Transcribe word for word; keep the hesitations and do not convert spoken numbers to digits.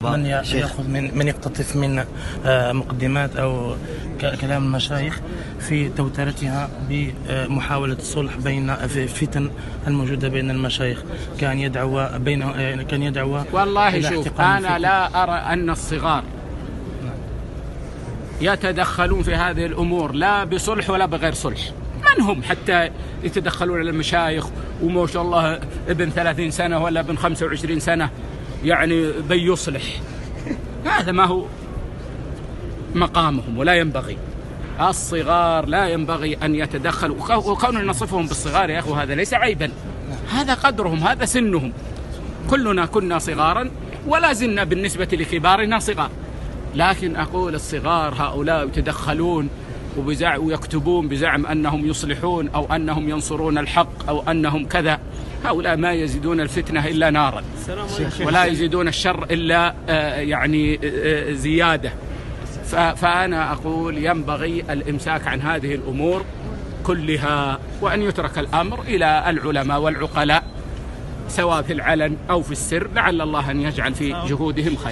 من يأخذ من من يقتطف من مقدمات أو كلام المشايخ في توترتها بمحاولة الصلح بين الفتن الموجودة بين المشايخ، كان يدعو بين كان يدعو والله شوف، أنا لا أرى أن الصغار يتدخلون في هذه الأمور لا بصلح ولا بغير صلح. من هم حتى يتدخلون على المشايخ وما شاء الله ابن ثلاثين سنة ولا ابن خمسة وعشرين سنة يعني بيصلح؟ هذا ما هو مقامهم ولا ينبغي. الصغار لا ينبغي أن يتدخلوا، وكوننا نصفهم بالصغار يا أخو هذا ليس عيبا، هذا قدرهم، هذا سنهم. كلنا كنا صغارا ولا زلنا بالنسبة لكبارنا صغار، لكن أقول الصغار هؤلاء يتدخلون ويكتبون بزعم أنهم يصلحون أو أنهم ينصرون الحق أو أنهم كذا، هؤلاء ما يزيدون الفتنة إلا نارا ولا يزيدون الشر إلا يعني زيادة. فأنا أقول ينبغي الإمساك عن هذه الأمور كلها، وأن يترك الأمر إلى العلماء والعقلاء سواء في العلن أو في السر، لعل الله أن يجعل في جهودهم خير.